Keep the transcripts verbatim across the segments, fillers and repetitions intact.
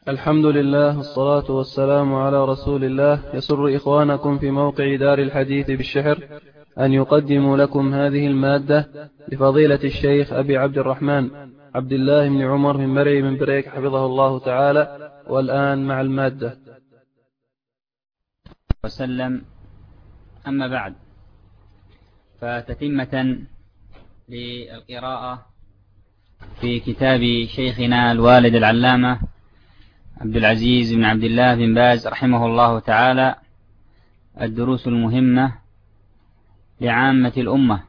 الحمد لله والصلاة والسلام على رسول الله. يسر إخوانكم في موقع دار الحديث بالشحر أن يقدموا لكم هذه المادة لفضيلة الشيخ أبي عبد الرحمن عبد الله بن عمر من مرعي من بريك حفظه الله تعالى. والآن مع المادة. وسلم. أما بعد، فتتمة للقراءة في كتاب شيخنا الوالد العلامة عبد العزيز بن عبد الله بن باز رحمه الله تعالى، الدروس المهمة لعامة الأمة.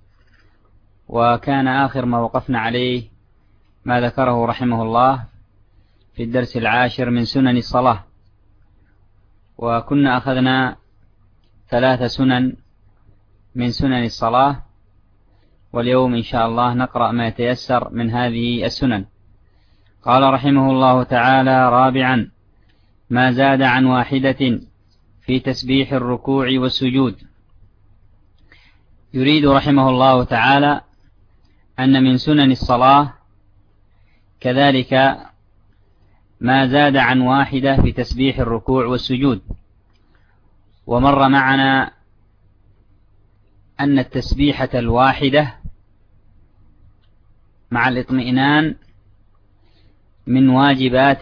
وكان آخر ما وقفنا عليه ما ذكره رحمه الله في الدرس العاشر من سنن الصلاة، وكنا أخذنا ثلاث سنن من سنن الصلاة، واليوم إن شاء الله نقرأ ما يتيسر من هذه السنن. قال رحمه الله تعالى: رابعا، ما زاد عن واحدة في تسبيح الركوع والسجود. يريد رحمه الله تعالى أن من سنن الصلاة كذلك ما زاد عن واحدة في تسبيح الركوع والسجود. ومر معنا أن التسبيحة الواحدة مع الاطمئنان من واجبات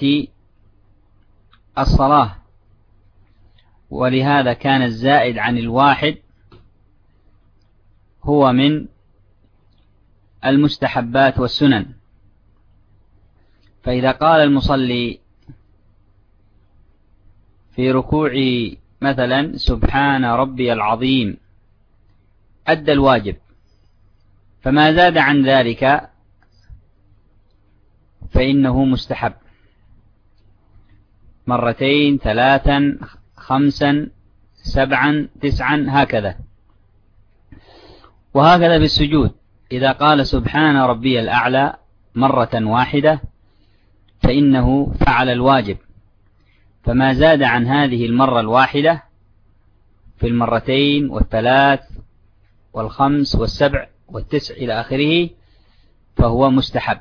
الصلاة، ولهذا كان الزائد عن الواحد هو من المستحبات والسنن. فإذا قال المصلي في ركوع مثلا سبحان ربي العظيم أدى الواجب، فما زاد عن ذلك فإنه مستحب، مرتين ثلاثا خمسا سبعا تسعا هكذا. وهكذا في السجود، إذا قال سبحان ربي الأعلى مرة واحدة فإنه فعل الواجب، فما زاد عن هذه المرة الواحدة في المرتين والثلاث والخمس والسبع والتسع إلى آخره فهو مستحب.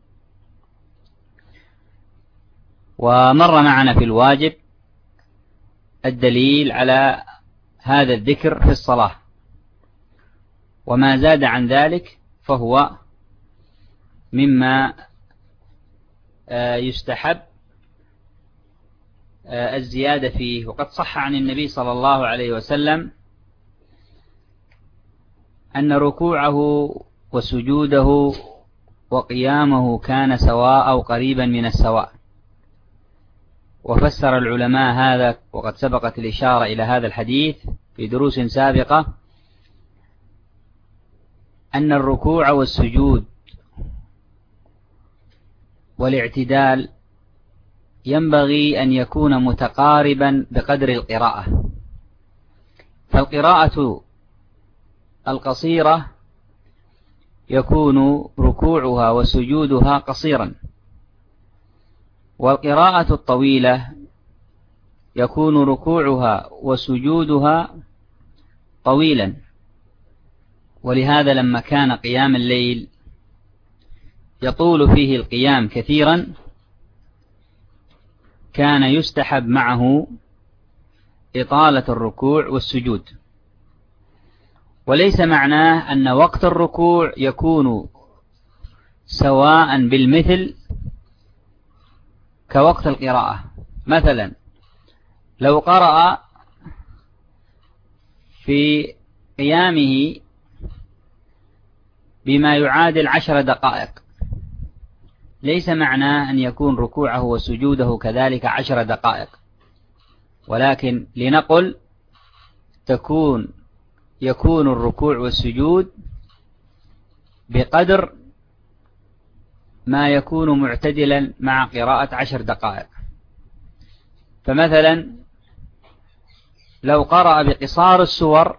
ومر معنا في الواجب الدليل على هذا الذكر في الصلاة، وما زاد عن ذلك فهو مما يستحب الزيادة فيه. وقد صح عن النبي صلى الله عليه وسلم أن ركوعه وسجوده وقيامه كان سواء أو قريبا من السواء. وفسر العلماء هذا، وقد سبقت الإشارة إلى هذا الحديث في دروس سابقة، أن الركوع والسجود والاعتدال ينبغي أن يكون متقاربا بقدر القراءة. فالقراءة القصيرة يكون ركوعها وسجودها قصيرا، والقراءة الطويلة يكون ركوعها وسجودها طويلا. ولهذا لما كان قيام الليل يطول فيه القيام كثيرا كان يستحب معه إطالة الركوع والسجود. وليس معناه أن وقت الركوع يكون سواء بالمثل كوقت القراءة. مثلا لو قرأ في قيامه بما يعادل عشر دقائق، ليس معناه أن يكون ركوعه وسجوده كذلك عشر دقائق، ولكن لنقل تكون يكون الركوع والسجود بقدر ما يكون معتدلا مع قراءة عشر دقائق. فمثلا لو قرأ بقصار السور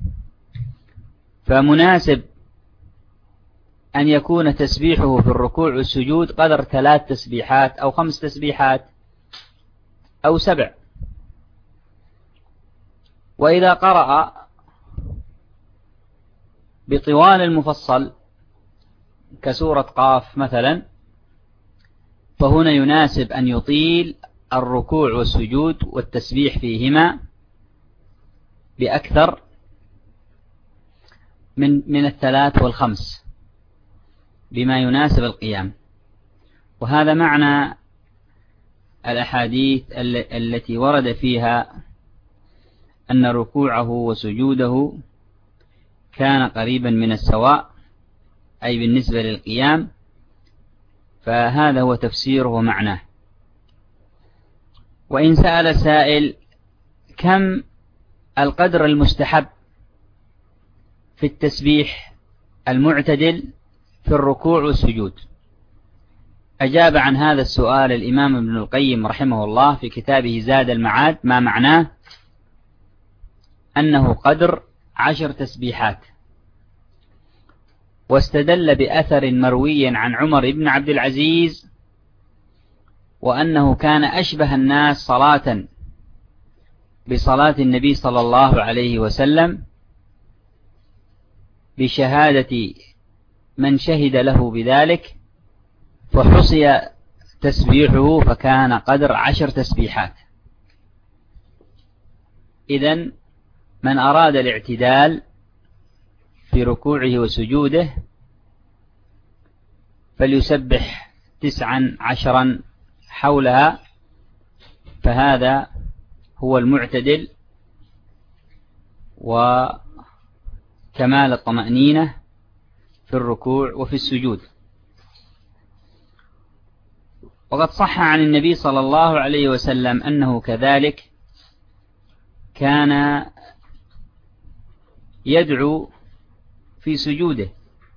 فمناسب أن يكون تسبيحه في الركوع والسجود قدر ثلاث تسبيحات أو خمس تسبيحات أو سبع. وإذا قرأ بطوال المفصل كسورة قاف مثلا فهنا يناسب أن يطيل الركوع والسجود والتسبيح فيهما بأكثر من من الثلاث والخمس بما يناسب القيام. وهذا معنى الأحاديث التي ورد فيها أن ركوعه وسجوده كان قريبا من السواء، أي بالنسبة للقيام، فهذا هو تفسيره ومعناه. وإن سأل سائل كم القدر المستحب في التسبيح المعتدل في الركوع والسجود، أجاب عن هذا السؤال الإمام ابن القيم رحمه الله في كتابه زاد المعاد، ما معناه أنه قدر عشر تسبيحات، واستدل بأثر مروي عن عمر بن عبد العزيز وأنه كان أشبه الناس صلاة بصلاة النبي صلى الله عليه وسلم بشهادة من شهد له بذلك، فحصي تسبيحه فكان قدر عشر تسبيحات. إذن من أراد الاعتدال في ركوعه وسجوده فليسبح تسعا عشرا حولها، فهذا هو المعتدل وكمال الطمأنينة في الركوع وفي السجود. وقد صح عن النبي صلى الله عليه وسلم أنه كذلك كان يدعو في سجوده،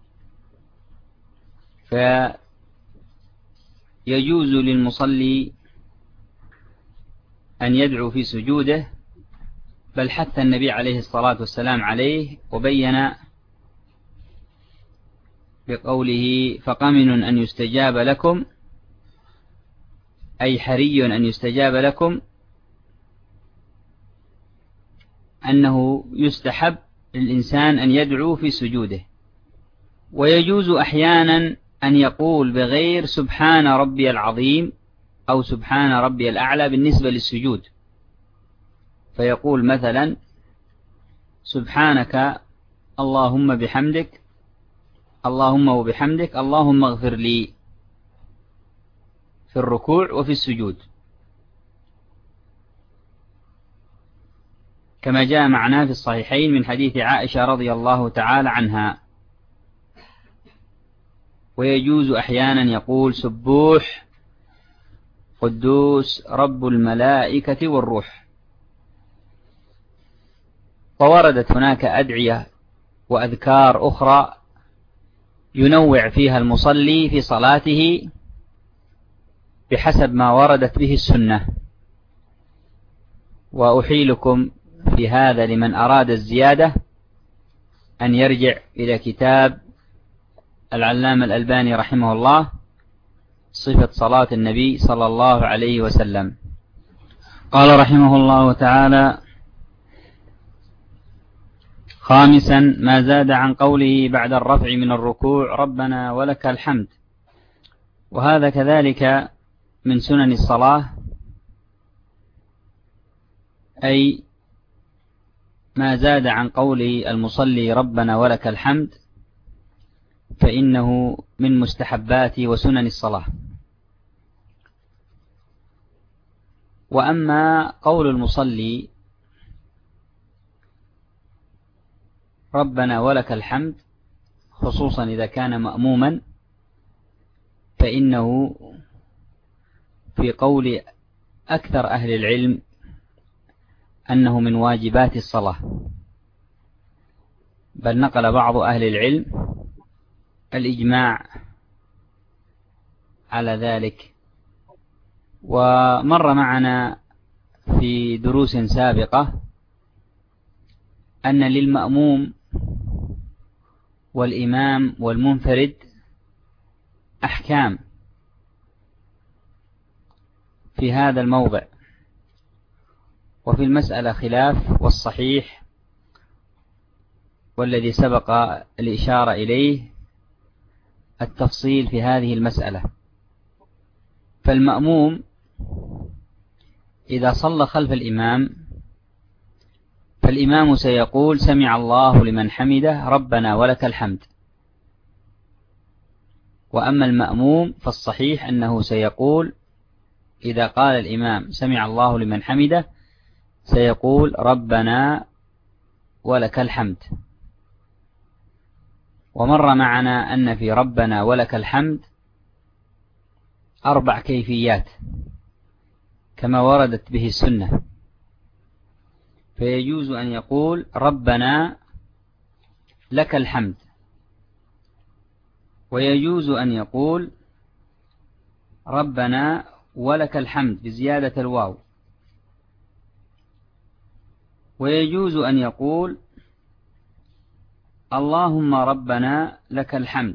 فيجوز للمصلي أن يدعو في سجوده، بل حث النبي عليه الصلاة والسلام عليه وبين بقوله فقمن أن يستجاب لكم، أي حري أن يستجاب لكم، أنه يستحب للإنسان أن يدعو في سجوده. ويجوز أحيانا أن يقول بغير سبحان ربي العظيم أو سبحان ربي الأعلى بالنسبة للسجود، فيقول مثلا سبحانك اللهم بحمدك اللهم وبحمدك اللهم اغفر لي في الركوع وفي السجود، كما جاء معناه في الصحيحين من حديث عائشة رضي الله تعالى عنها. ويجوز أحيانا يقول سبوح قدوس رب الملائكة والروح. ووردت هناك أدعية وأذكار أخرى ينوع فيها المصلي في صلاته بحسب ما وردت به السنة. وأحيلكم في هذا لمن أراد الزيادة أن يرجع إلى كتاب العلامة الألباني رحمه الله صفة صلاة النبي صلى الله عليه وسلم. قال رحمه الله تعالى: خامسا ما زاد عن قوله بعد الرفع من الركوع ربنا ولك الحمد، وهذا كذلك من سنن الصلاة، أي ما زاد عن قول المصلي ربنا ولك الحمد فإنه من مستحبات وسنن الصلاة. وأما قول المصلي ربنا ولك الحمد خصوصا إذا كان مأموما فإنه في قول أكثر أهل العلم أنه من واجبات الصلاة، بل نقل بعض أهل العلم الإجماع على ذلك. ومر معنا في دروس سابقة أن للمأموم والإمام والمنفرد أحكام في هذا الموضع، وفي المسألة خلاف، والصحيح والذي سبق الإشارة إليه التفصيل في هذه المسألة. فالمأموم إذا صلى خلف الإمام فالإمام سيقول سمع الله لمن حمده ربنا ولك الحمد. وأما المأموم فالصحيح أنه سيقول إذا قال الإمام سمع الله لمن حمده سيقول ربنا ولك الحمد. ومر معنا أن في ربنا ولك الحمد أربع كيفيات كما وردت به السنة، فيجوز أن يقول ربنا لك الحمد، ويجوز أن يقول ربنا ولك الحمد بزيادة الواو، ويجوز أن يقول اللهم ربنا لك الحمد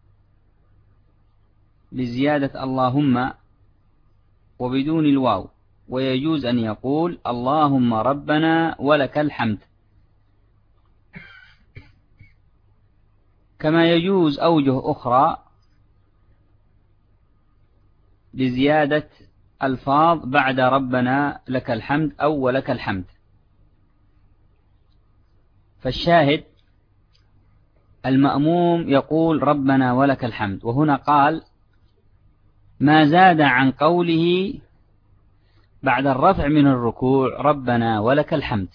بزيادة اللهم وبدون الواو، ويجوز أن يقول اللهم ربنا ولك الحمد. كما يجوز أوجه أخرى بزيادة ألفاظ بعد ربنا لك الحمد أو ولك الحمد. فالشاهد المأموم يقول ربنا ولك الحمد، وهنا قال ما زاد عن قوله بعد الرفع من الركوع ربنا ولك الحمد،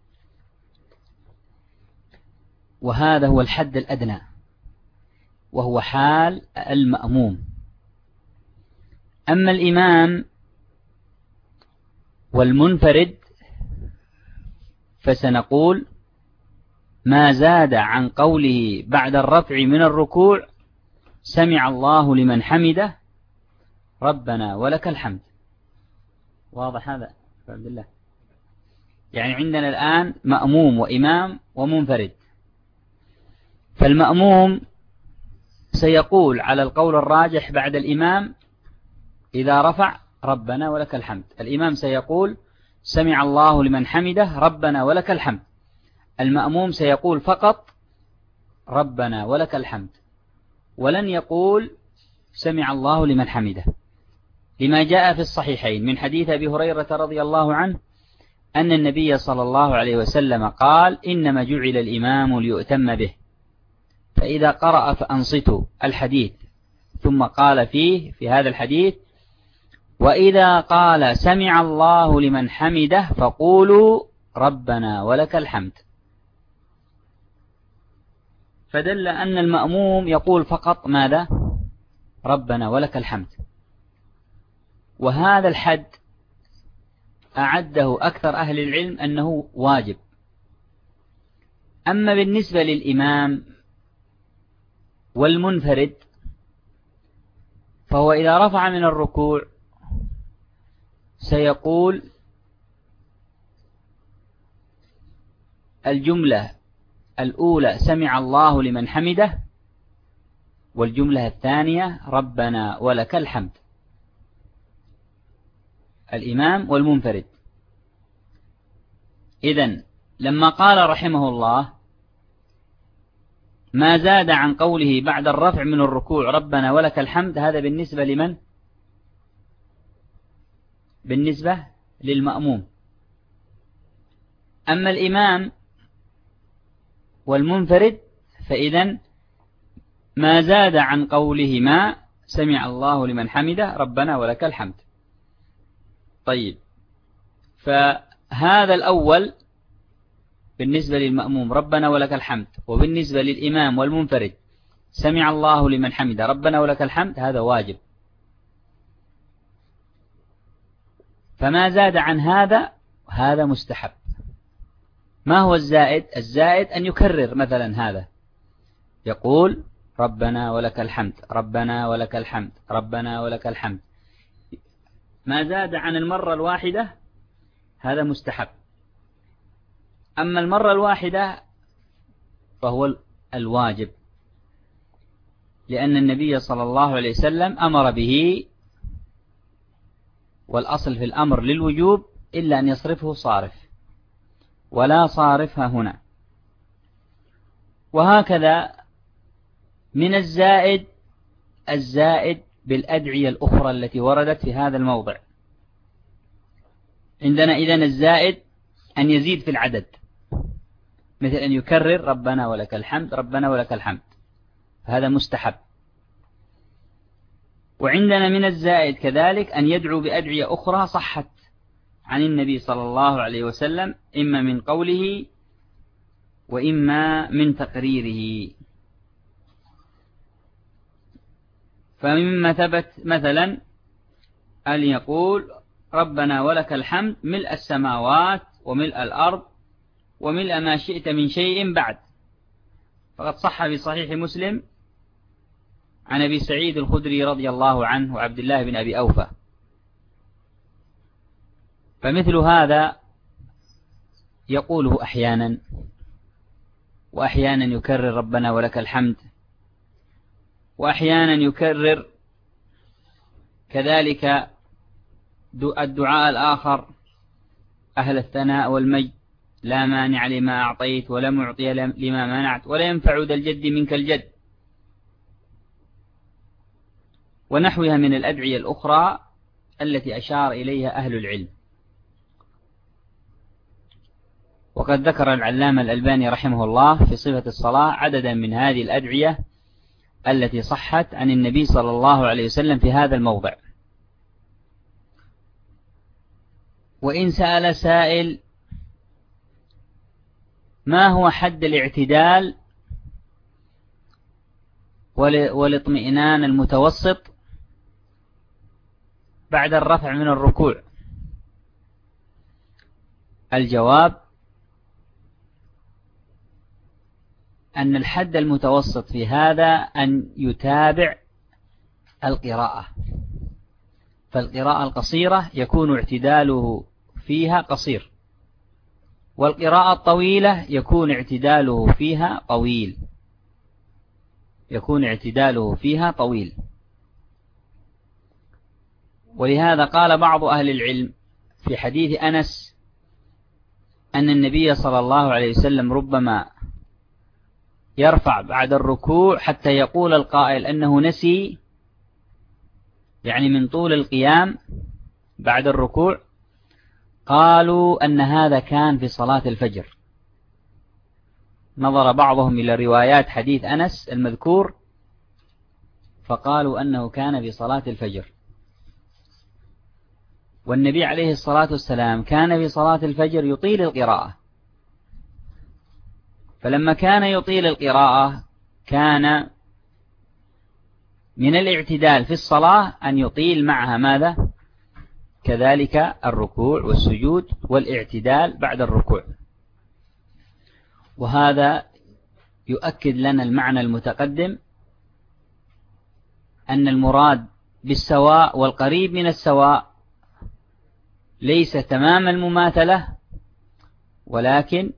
وهذا هو الحد الأدنى وهو حال المأموم. أما الإمام والمنفرد فسنقول ما زاد عن قوله بعد الرفع من الركوع سمع الله لمن حمده ربنا ولك الحمد. واضح هذا عبد الله؟ يعني عندنا الآن مأموم وإمام ومنفرد، فالمأموم سيقول على القول الراجح بعد الإمام إذا رفع ربنا ولك الحمد، الإمام سيقول سمع الله لمن حمده ربنا ولك الحمد، المأموم سيقول فقط ربنا ولك الحمد ولن يقول سمع الله لمن حمده، لما جاء في الصحيحين من حديث أبي هريرة رضي الله عنه أن النبي صلى الله عليه وسلم قال إنما جعل الإمام ليؤتم به، فإذا قرأ فأنصتوا الحديث، ثم قال فيه في هذا الحديث وإذا قال سمع الله لمن حمده فقولوا ربنا ولك الحمد، فدل أن المأموم يقول فقط ماذا؟ ربنا ولك الحمد. وهذا الحد أعده أكثر أهل العلم أنه واجب. أما بالنسبة للإمام والمنفرد فهو إذا رفع من الركوع سيقول الجملة الأولى سمع الله لمن حمده، والجملة الثانية ربنا ولك الحمد، الإمام والمنفرد. إذن لما قال رحمه الله ما زاد عن قوله بعد الرفع من الركوع ربنا ولك الحمد، هذا بالنسبة لمن؟ بالنسبة للمأموم. أما الإمام والمنفرد فإذن ما زاد عن قولهما سمع الله لمن حمده ربنا ولك الحمد. طيب، فهذا الأول بالنسبة للمأموم ربنا ولك الحمد، وبالنسبة للإمام والمنفرد سمع الله لمن حمده ربنا ولك الحمد، هذا واجب. فما زاد عن هذا هذا مستحب. ما هو الزائد؟ الزائد أن يكرر مثلا هذا، يقول ربنا ولك الحمد ربنا ولك الحمد ربنا ولك الحمد. ما زاد عن المرة الواحدة هذا مستحب. أما المرة الواحدة فهو الواجب، لأن النبي صلى الله عليه وسلم أمر به، والأصل في الأمر للوجوب إلا أن يصرفه صارف، ولا صارفها هنا. وهكذا من الزائد الزائد بالأدعية الأخرى التي وردت في هذا الموضع. عندنا إذن الزائد أن يزيد في العدد، مثل أن يكرر ربنا ولك الحمد ربنا ولك الحمد، هذا مستحب. وعندنا من الزائد كذلك أن يدعو بأدعية أخرى صحت عن النبي صلى الله عليه وسلم، إما من قوله وإما من تقريره. فمما ثبت مثلا أن يقول ربنا ولك الحمد ملء السماوات وملء الأرض وملء ما شئت من شيء بعد، فقد صح في صحيح مسلم عن أبي سعيد الخدري رضي الله عنه وعبد الله بن أبي أوفى. فمثل هذا يقوله أحيانا، وأحيانا يكرر ربنا ولك الحمد، وأحيانا يكرر كذلك الدعاء الآخر أهل الثناء والمجد لا مانع لما أعطيت ولا معطي لما منعت ولا ينفع ذا الجد منك الجد، ونحوها من الأدعية الأخرى التي أشار إليها أهل العلم. وقد ذكر العلامة الألباني رحمه الله في صفة الصلاة عددا من هذه الأدعية التي صحت عن النبي صلى الله عليه وسلم في هذا الموضع. وإن سأل سائل ما هو حد الاعتدال والاطمئنان المتوسط بعد الرفع من الركوع؟ الجواب أن الحد المتوسط في هذا أن يتابع القراءة، فالقراءة القصيرة يكون اعتداله فيها قصير، والقراءة الطويلة يكون اعتداله فيها طويل يكون اعتداله فيها طويل. ولهذا قال بعض أهل العلم في حديث أنس أن النبي صلى الله عليه وسلم ربما يرفع بعد الركوع حتى يقول القائل أنه نسي، يعني من طول القيام بعد الركوع. قالوا أن هذا كان في صلاة الفجر، نظر بعضهم إلى روايات حديث أنس المذكور فقالوا أنه كان في صلاة الفجر، والنبي عليه الصلاة والسلام كان في صلاة الفجر يطيل القراءة، فلما كان يطيل القراءة كان من الاعتدال في الصلاة أن يطيل معها ماذا؟ كذلك الركوع والسجود والاعتدال بعد الركوع. وهذا يؤكد لنا المعنى المتقدم أن المراد بالسواء والقريب من السواء ليس تمام المماثلة، ولكن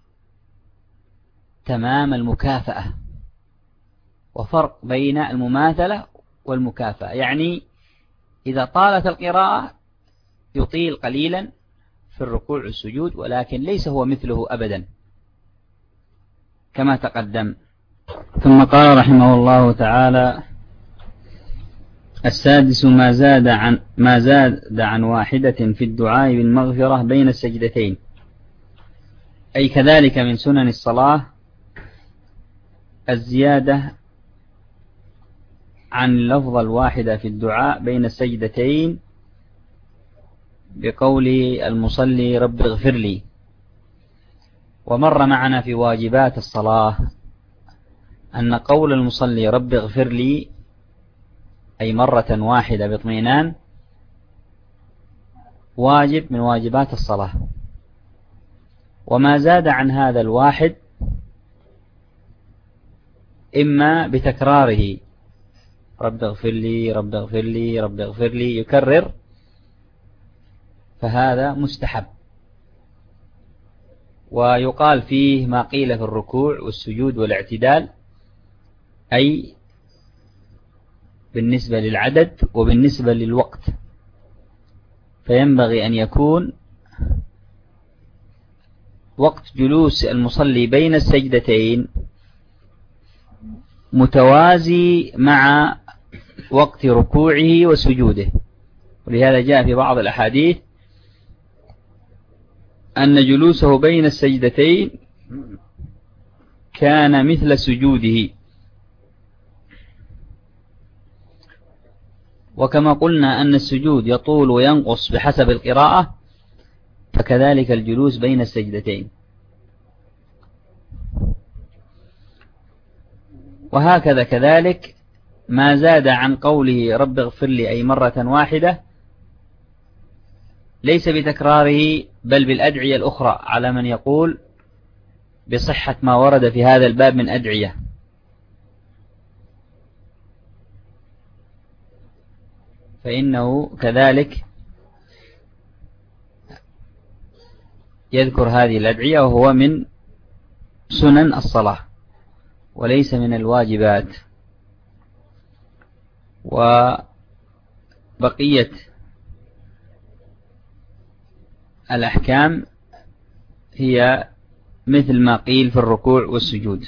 تمام المكافأة، وفرق بين المماثلة والمكافأة. يعني إذا طالت القراءة يطيل قليلا في الركوع والسجود، ولكن ليس هو مثله أبدا كما تقدم. ثم قال رحمه الله تعالى: السادس ما زاد عن ما زاد عن واحدة في الدعاء بالمغفرة بين السجدتين، أي كذلك من سنن الصلاة الزيادة عن اللفظة الواحدة في الدعاء بين السجدتين بقول المصلي رب اغفر لي. ومر معنا في واجبات الصلاة أن قول المصلي رب اغفر لي أي مرة واحدة باطمئنان واجب من واجبات الصلاة، وما زاد عن هذا الواحد إما بتكراره رب اغفر لي رب اغفر لي رب اغفر لي يكرر، فهذا مستحب. ويقال فيه ما قيل في الركوع والسجود والاعتدال، أي بالنسبة للعدد وبالنسبة للوقت، فينبغي أن يكون وقت جلوس المصلي بين السجدتين متوازي مع وقت ركوعه وسجوده. ولهذا جاء في بعض الأحاديث أن جلوسه بين السجدتين كان مثل سجوده. وكما قلنا أن السجود يطول وينقص بحسب القراءة، فكذلك الجلوس بين السجدتين. وهكذا كذلك ما زاد عن قوله رب اغفر لي أي مرة واحدة ليس بتكراره بل بالأدعية الأخرى، على من يقول بصحة ما ورد في هذا الباب من أدعية. فإنه كذلك يذكر هذه الأدعية، وهو من سنن الصلاة وليس من الواجبات. وبقية الأحكام هي مثل ما قيل في الركوع والسجود.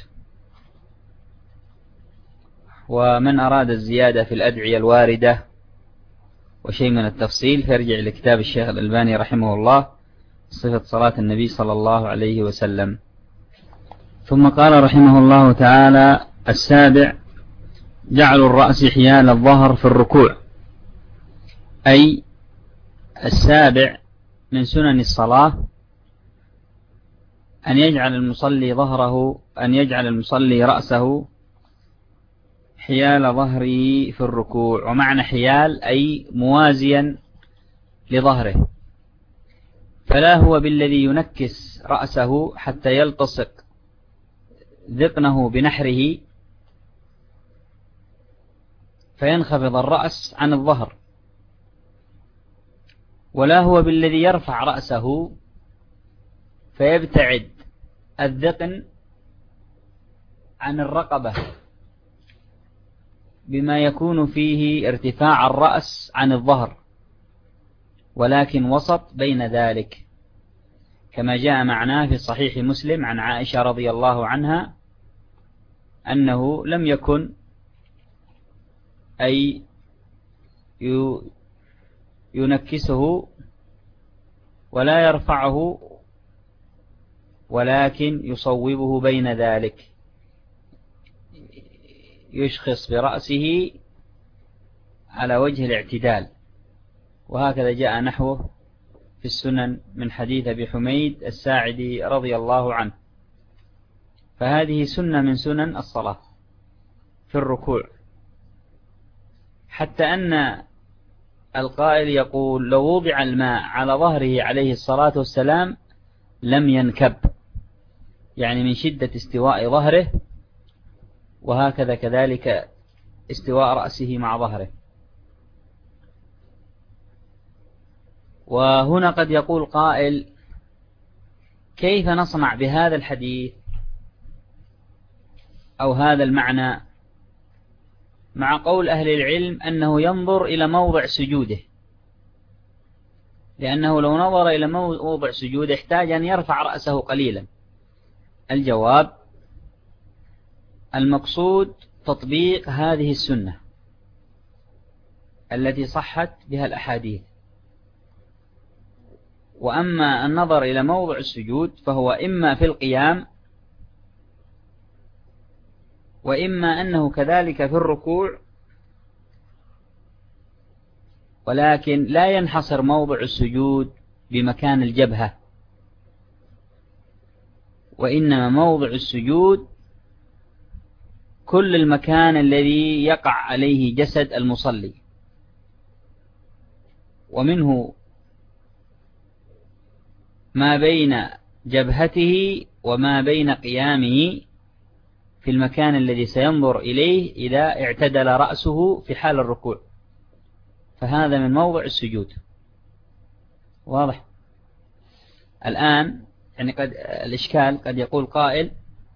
ومن أراد الزيادة في الأدعية الواردة وشيء من التفصيل فيرجع لكتاب الشيخ الألباني رحمه الله صفة صلاة النبي صلى الله عليه وسلم. ثم قال رحمه الله تعالى: السابع جعل الرأس حيال الظهر في الركوع. أي السابع من سنن الصلاة أن يجعل المصلي ظهره أن يجعل المصلي رأسه حيال ظهره في الركوع. ومعنى حيال أي موازيا لظهره، فلا هو بالذي ينكس رأسه حتى يلتصق ذقنه بنحره فينخفض الرأس عن الظهر، ولا هو بالذي يرفع رأسه فيبتعد الذقن عن الرقبة بما يكون فيه ارتفاع الرأس عن الظهر، ولكن وسط بين ذلك، كما جاء معناه في صحيح مسلم عن عائشة رضي الله عنها أنه لم يكن أي ينكسه ولا يرفعه، ولكن يصوبه بين ذلك، يشخص برأسه على وجه الاعتدال. وهكذا جاء نحوه في السنن من حديث أبي حميد الساعدي رضي الله عنه. فهذه سنة من سنن الصلاة في الركوع، حتى أن القائل يقول لو وضع الماء على ظهره عليه الصلاة والسلام لم ينكب، يعني من شدة استواء ظهره، وهكذا كذلك استواء رأسه مع ظهره. وهنا قد يقول قائل كيف نصنع بهذا الحديث أو هذا المعنى مع قول أهل العلم أنه ينظر إلى موضع سجوده، لأنه لو نظر إلى موضع سجوده احتاج أن يرفع رأسه قليلا. الجواب: المقصود تطبيق هذه السنة التي صحت بها الأحاديث. وأما النظر إلى موضع السجود فهو إما في القيام، وإما أنه كذلك في الركوع، ولكن لا ينحصر موضع السجود بمكان الجبهة، وإنما موضع السجود كل المكان الذي يقع عليه جسد المصلي، ومنه ما بين جبهته وما بين قيامه في المكان الذي سينظر إليه إذا اعتدل رأسه في حال الركوع، فهذا من موضع السجود. واضح؟ الآن يعني قد الإشكال قد يقول قائل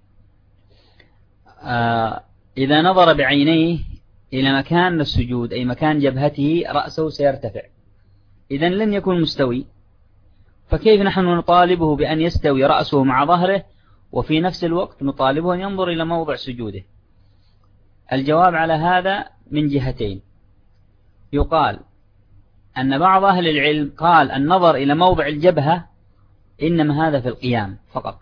آه إذا نظر بعينيه إلى مكان السجود أي مكان جبهته رأسه سيرتفع، إذن لن يكون مستوي، فكيف نحن نطالبه بأن يستوي رأسه مع ظهره وفي نفس الوقت نطالبه أن ينظر إلى موضع سجوده؟ الجواب على هذا من جهتين. يقال أن بعض أهل العلم قال النظر إلى موضع الجبهة إنما هذا في القيام فقط،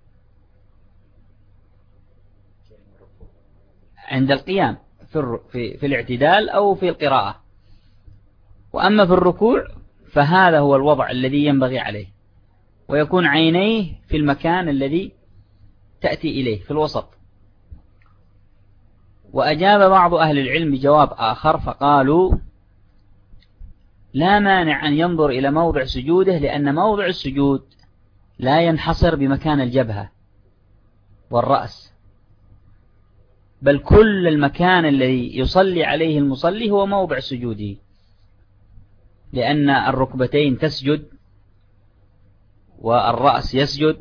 عند القيام في, في, في الاعتدال أو في القراءة، وأما في الركوع فهذا هو الوضع الذي ينبغي عليه، ويكون عينيه في المكان الذي تأتي إليه في الوسط. وأجاب بعض أهل العلم بجواب آخر فقالوا لا مانع أن ينظر إلى موضع سجوده، لأن موضع السجود لا ينحصر بمكان الجبهة والرأس، بل كل المكان الذي يصلي عليه المصلي هو موضع سجوده، لأن الركبتين تسجد والرأس يسجد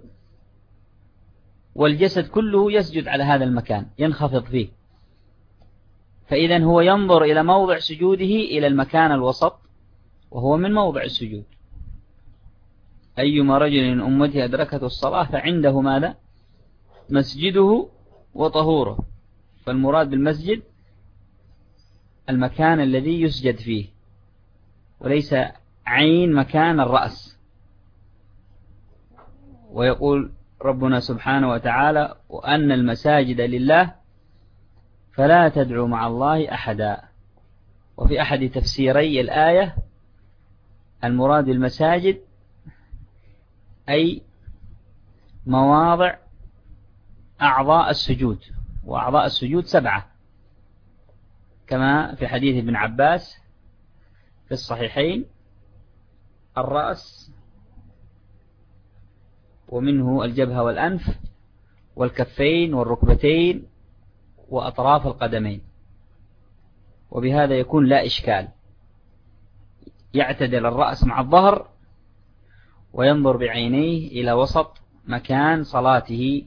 والجسد كله يسجد على هذا المكان ينخفض فيه، فإذا هو ينظر إلى موضع سجوده إلى المكان الوسط وهو من موضع السجود. أيما رجل أمته أدركته الصلاة فعنده ماذا؟ مسجده وطهوره، فالمراد بالمسجد المكان الذي يسجد فيه وليس عين مكان الرأس. ويقول ربنا سبحانه وتعالى وأن المساجد لله فلا تدعوا مع الله أحدا. وفي أحد تفسيري الآية المراد بالمساجد أي مواضع أعضاء السجود، وأعضاء السجود سبعة كما في حديث ابن عباس في الصحيحين: الرأس ومنه الجبهة والأنف والكفين والركبتين وأطراف القدمين. وبهذا يكون لا إشكال، يعتدل الرأس مع الظهر وينظر بعينيه إلى وسط مكان صلاته،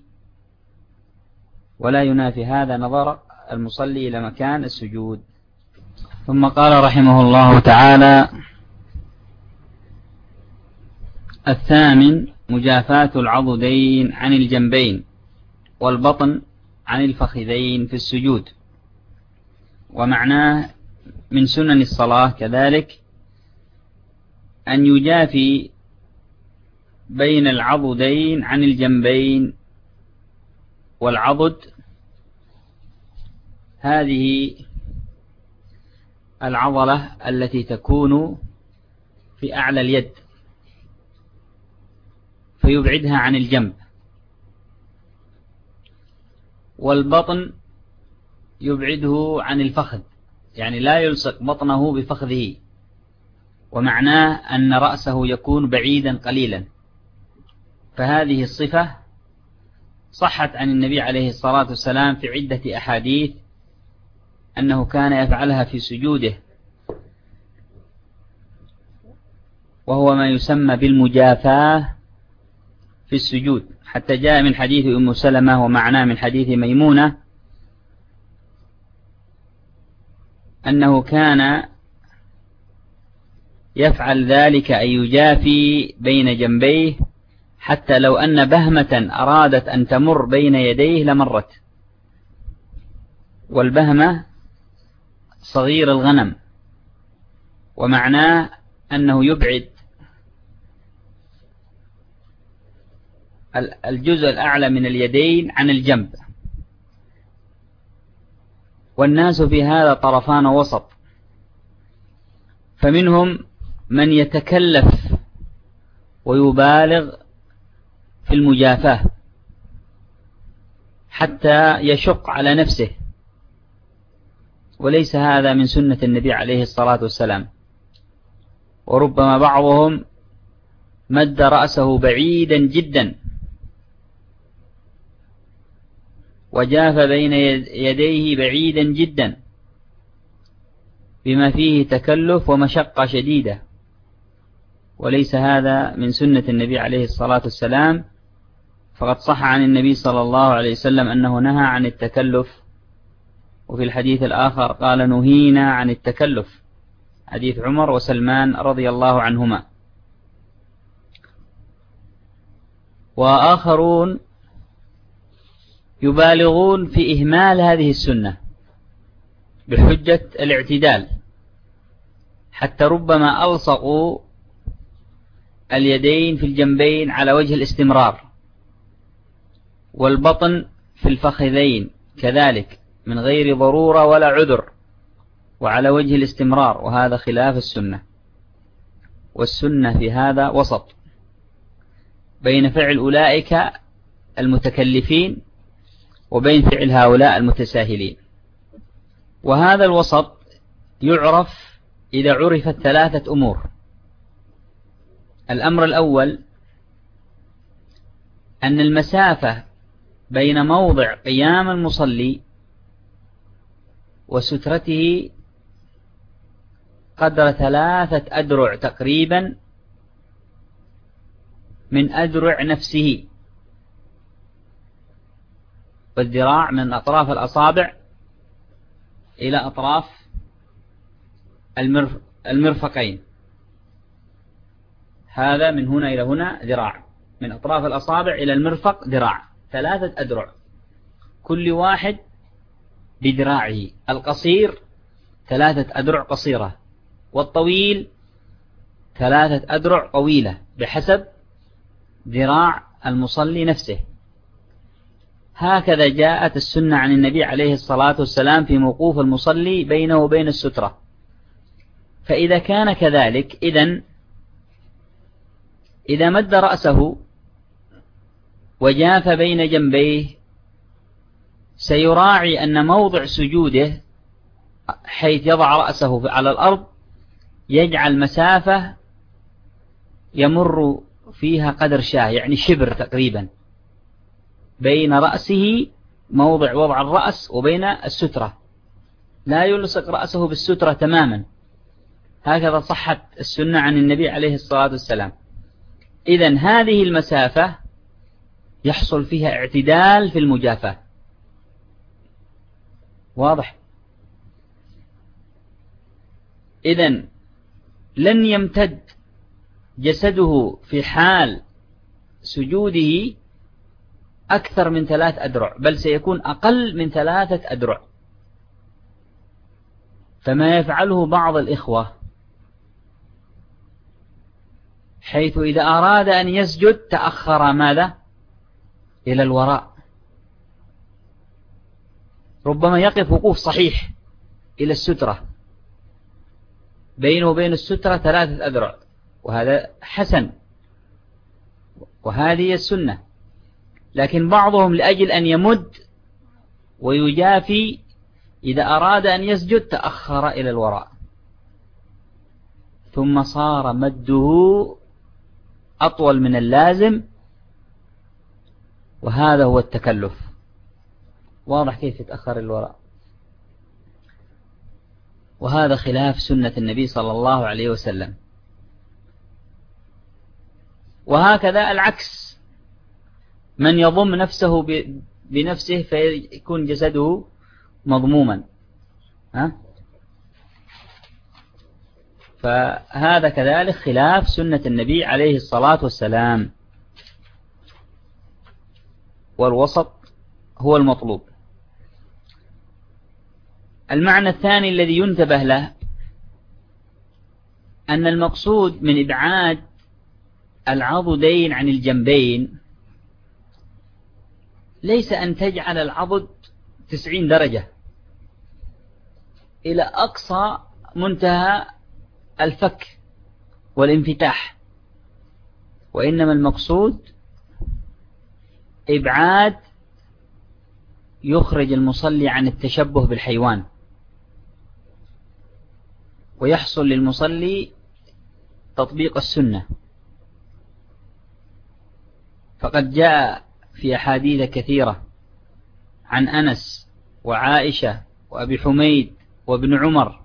ولا ينافي هذا نظر المصلي إلى مكان السجود. ثم قال رحمه الله تعالى: الثامن مجافاة العضدين عن الجنبين والبطن عن الفخذين في السجود. ومعناه من سنن الصلاة كذلك أن يجافي بين العضدين عن الجنبين. والعضد هذه العضلة التي تكون في أعلى اليد فيبعدها عن الجنب، والبطن يبعده عن الفخذ، يعني لا يلصق بطنه بفخذه، ومعناه أن رأسه يكون بعيدا قليلا. فهذه الصفة صحت عن النبي عليه الصلاة والسلام في عدة أحاديث أنه كان يفعلها في سجوده، وهو ما يسمى بالمجافاة في السجود، حتى جاء من حديث أم سلمة ومعناه من حديث ميمونة أنه كان يفعل ذلك أن يجافي بين جنبيه حتى لو أن بهمة أرادت أن تمر بين يديه لمرت. والبهمة صغير الغنم، ومعناه أنه يبعد الجزء الأعلى من اليدين عن الجنب. والناس في هذا طرفان وسط، فمنهم من يتكلف ويبالغ في المجافاة حتى يشق على نفسه، وليس هذا من سنة النبي عليه الصلاة والسلام. وربما بعضهم مد رأسه بعيدا جدا وجاف بين يديه بعيدا جدا بما فيه تكلف ومشقة شديدة، وليس هذا من سنة النبي عليه الصلاة والسلام. فقد صح عن النبي صلى الله عليه وسلم أنه نهى عن التكلف، وفي الحديث الآخر قال: نهينا عن التكلف، حديث عمر وسلمان رضي الله عنهما. وآخرون يبالغون في إهمال هذه السنة بحجة الاعتدال، حتى ربما ألصقوا اليدين في الجنبين على وجه الاستمرار، والبطن في الفخذين كذلك من غير ضرورة ولا عذر وعلى وجه الاستمرار، وهذا خلاف السنة. والسنة في هذا وسط بين فعل أولئك المتكلفين وبين فعل هؤلاء المتساهلين. وهذا الوسط يعرف إذا عرفت ثلاثة أمور. الأمر الأول أن المسافة بين موضع قيام المصلي وسترته قدر ثلاثة أدرع تقريبا من أدرع نفسه، والذراع من أطراف الأصابع إلى أطراف المرفقين، هذا من هنا إلى هنا ذراع، من أطراف الأصابع إلى المرفق ذراع، ثلاثة أدرع كل واحد بذراعه، القصير ثلاثة أدرع قصيرة، والطويل ثلاثة أدرع طويلة بحسب ذراع المصلي نفسه. هكذا جاءت السنة عن النبي عليه الصلاة والسلام في موقوف المصلي بينه وبين السترة. فإذا كان كذلك، إذن إذا مد رأسه وجاف بين جنبيه سيراعي أن موضع سجوده حيث يضع رأسه على الأرض يجعل مسافة يمر فيها قدر شاه، يعني شبر تقريبا، بين رأسه موضع وضع الرأس وبين السترة، لا يلصق رأسه بالسترة تماما. هكذا صحت السنة عن النبي عليه الصلاة والسلام. إذن هذه المسافة يحصل فيها اعتدال في المجافاة. واضح؟ إذن لن يمتد جسده في حال سجوده أكثر من ثلاث أدرع، بل سيكون أقل من ثلاثة أدرع. فما يفعله بعض الإخوة حيث إذا أراد أن يسجد تأخر ماذا؟ إلى الوراء، ربما يقف وقوف صحيح إلى السترة، بينه وبين السترة ثلاثة أذرع، وهذا حسن وهذه السنة. لكن بعضهم لأجل أن يمد ويجافي إذا أراد أن يسجد تأخر إلى الوراء، ثم صار مده أطول من اللازم، وهذا هو التكلف. واضح كيف يتأخر الوراء؟ وهذا خلاف سنة النبي صلى الله عليه وسلم. وهكذا العكس، من يضم نفسه بنفسه فيكون جسده مضموما، ها؟ فهذا كذلك خلاف سنة النبي عليه الصلاة والسلام. والوسط هو المطلوب. المعنى الثاني الذي ينتبه له أن المقصود من إبعاد العضدين عن الجنبين ليس أن تجعل العضد تسعين درجة إلى أقصى منتهى الفك والانفتاح، وإنما المقصود إبعاد يخرج المصلي عن التشبه بالحيوان، ويحصل للمصلي تطبيق السنة. فقد جاء في أحاديث كثيرة عن أنس وعائشة وأبي حميد وابن عمر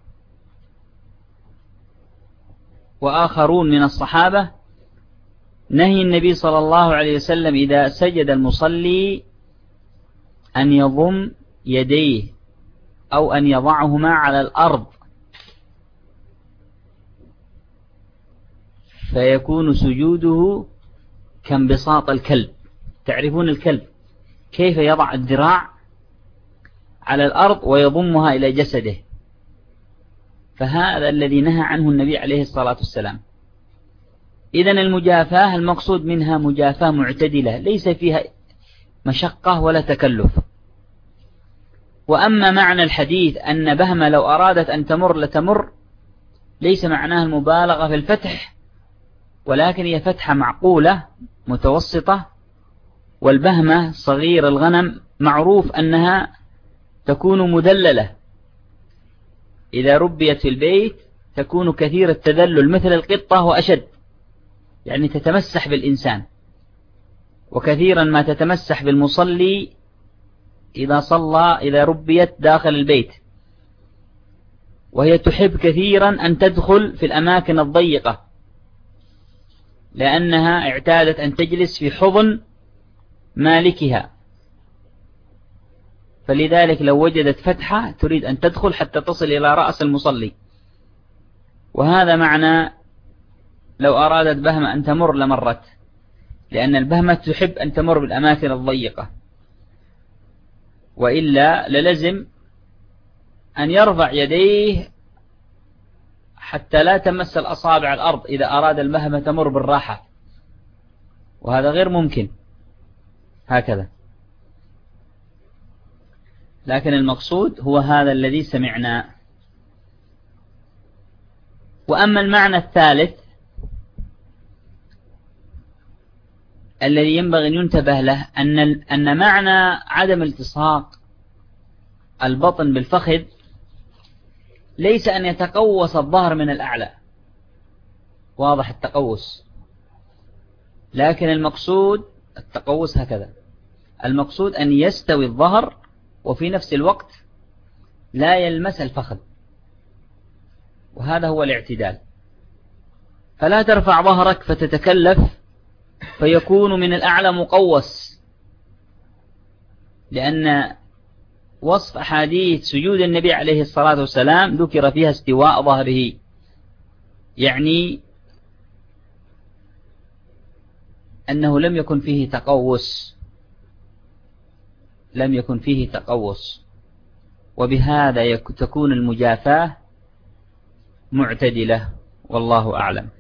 وآخرون من الصحابة نهي النبي صلى الله عليه وسلم إذا سجد المصلي أن يضم يديه أو أن يضعهما على الأرض فيكون سجوده كانبساط الكلب. تعرفون الكلب كيف يضع الذراع على الأرض ويضمها إلى جسده، فهذا الذي نهى عنه النبي عليه الصلاة والسلام. إذن المجافاة المقصود منها مجافاة معتدلة ليس فيها مشقة ولا تكلف. وأما معنى الحديث أن بهمة لو أرادت أن تمر لتمر ليس معناها المبالغة في الفتح، ولكن هي فتحة معقولة متوسطة. والبهمة صغير الغنم معروف أنها تكون مدللة، إذا ربيت في البيت تكون كثير التذلل مثل القطة وأشد، يعني تتمسح بالإنسان، وكثيرا ما تتمسح بالمصلي إذا صلى إذا ربيت داخل البيت. وهي تحب كثيرا أن تدخل في الأماكن الضيقة لأنها اعتادت أن تجلس في حضن مالكها، فلذلك لو وجدت فتحة تريد أن تدخل حتى تصل إلى رأس المصلي. وهذا معنى لو أرادت بهمة أن تمر لمرت، لأن البهمة تحب أن تمر بالأماكن الضيقة، وإلا للزم أن يرفع يديه حتى لا تمس الأصابع الأرض إذا أراد البهمة تمر بالراحة، وهذا غير ممكن هكذا. لكن المقصود هو هذا الذي سمعناه. وأما المعنى الثالث الذي ينبغي أن ينتبه له أن أن معنى عدم التصاق البطن بالفخذ ليس أن يتقوس الظهر من الأعلى، واضح التقوس، لكن المقصود التقوس هكذا، المقصود أن يستوي الظهر وفي نفس الوقت لا يلمس الفخذ، وهذا هو الاعتدال. فلا ترفع ظهرك فتتكلف فيكون من الأعلى مقوس، لأن وصف أحاديث سجود النبي عليه الصلاة والسلام ذكر فيها استواء ظهره، يعني أنه لم يكن فيه تقوس، لم يكن فيه تقوس، وبهذا تكون المجافاة معتدلة، والله أعلم.